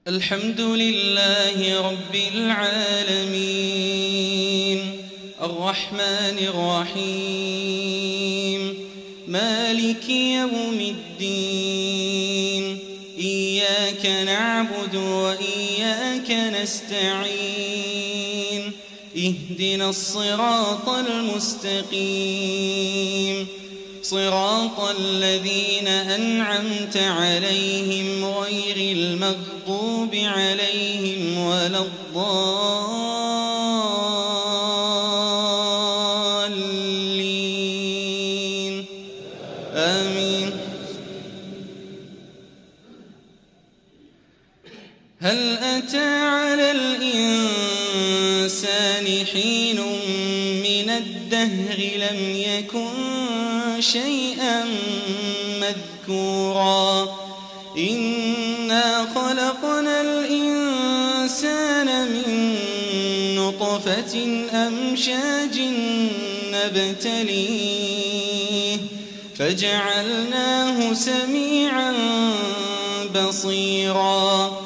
الحمد لله رب العالمين الرحمن الرحيم مالك يوم الدين إياك نعبد وإياك نستعين اهدنا الصراط المستقيم صراط الذين أنعمت عليهم غير المغضوب عليهم ولا الضالين آمين. هل أتى على الإنسان حين من الدهر لم يكن شيئا مذكورا إنا خلقنا الإنسان من نطفة أمشاج نبتليه فجعلناه سميعا بصيرا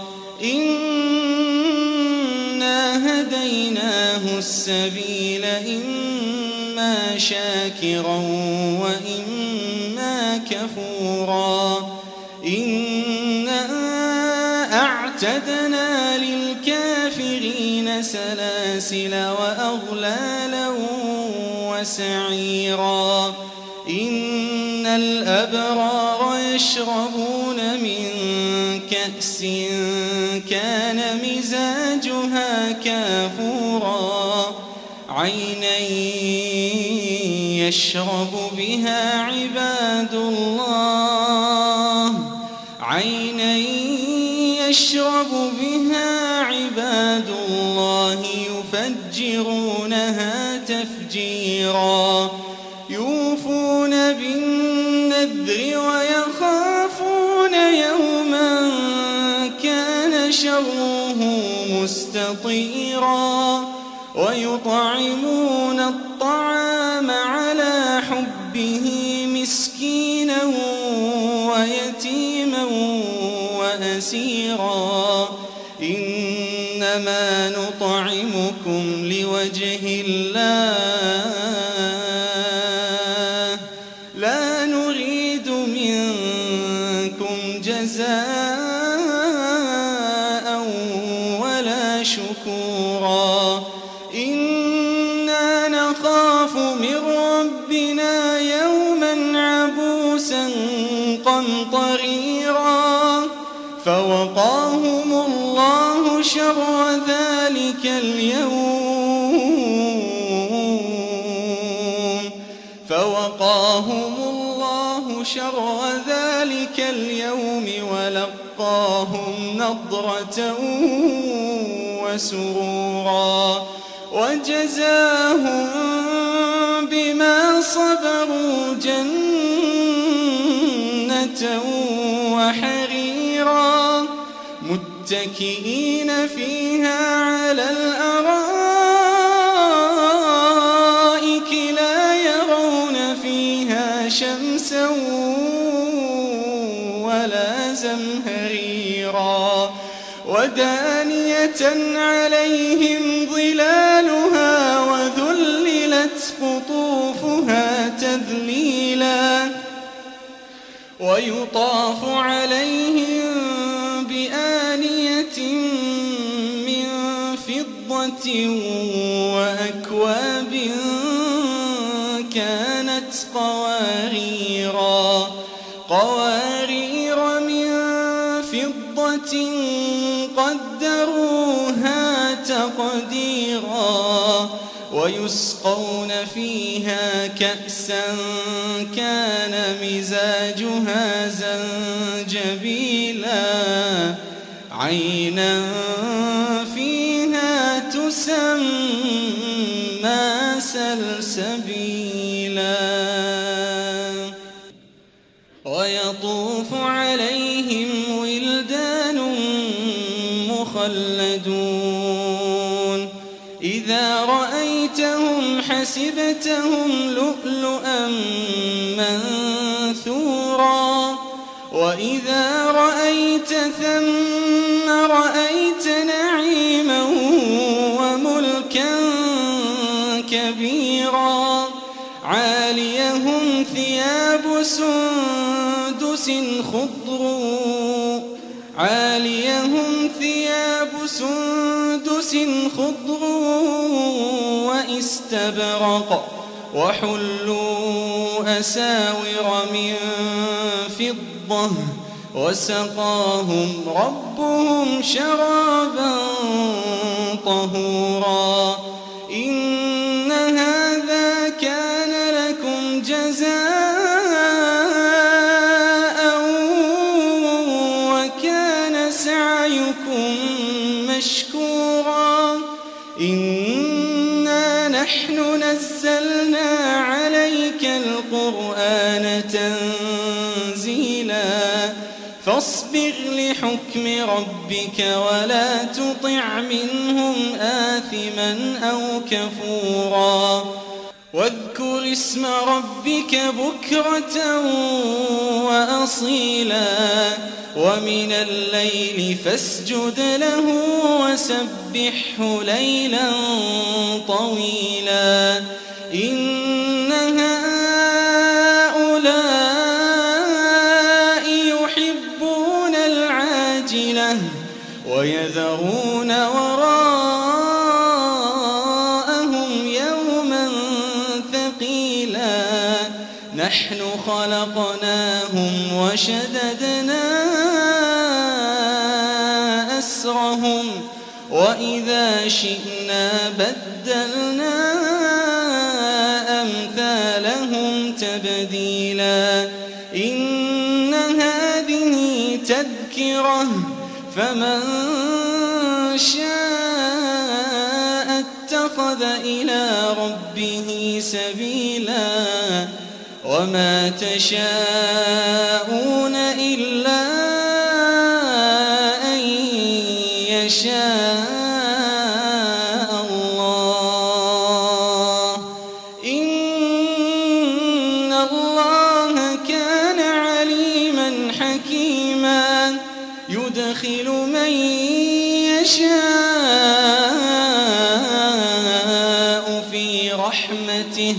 إنا هديناه السبيل إما شاكرا وإما كفورا إنا أعتدنا للكافرين سلاسل وأغلالا وسعيرا إن الأبرار يشربون من كأس كان مزاجها كافورا عينا يشرب بها عباد الله يفجرونها تفجيرا يوفون بالنذر ويخافون يوما كان شره مستطيرا ويطعمون الطعام على حبه مسكينا ويتيما وأسيرا إنما نطعمكم لوجه الله لا نريد منكم جزاء ولا شكورا إنا نخاف من ربنا يوما عبوسا قمطريرا فوقاهم الله شر ذلك اليوم ولقاهم نضرة وسرورا وجزاهم بما صبروا جنة وحريرا متكئين فيها على الأرائك لا يرون فيها شمسا ولا زمهريرا ودانية عليهم ظلالها وذللت قطوفها تذليلا ويطاف عليهم بآنية من فضة وأكواب كانت قوارير من فضة قدروها تقديرا ويسقون فيها كأسا كان مزاجها زنجبيلا عينا فيها تسمى سلسبيلا ويطوف عليهم ولدان مخلدون إذا رأيتهم حسبتهم لؤلؤا منثورا وإذا رأيت ثم رأيت نعيما وملكا كبيرا عاليهم ثياب سندس خضر واستبرق وحلوا أساور من فضة وسقاهم ربهم شرابا طهورا إن هذا كان لكم جزاء وكان سعيكم مشكورا إنا نحن نزلنا عليك القرآن تنزيلا فاصبر لحكم ربك ولا تطع منهم آثما أو كفورا واذكر اسم ربك بكرة وأصيلا ومن الليل فاسجد له وسبحه ليلا طويلا إن هؤلاء يحبون العاجلة ويذرون وراءهم يوما ثقيلا نحن خلقناهم وشددنا أسرهم وإذا شئنا بدلنا أمثالهم تبديلا إن هذه تذكرة فمن شاء اتخذ إلى ربه سبيلا وما تشاءون إلا أن يشاء الله إن الله كان عليما حكيما يدخل من يشاء في رحمته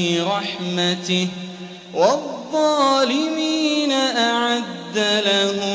والظالمين أعد لهم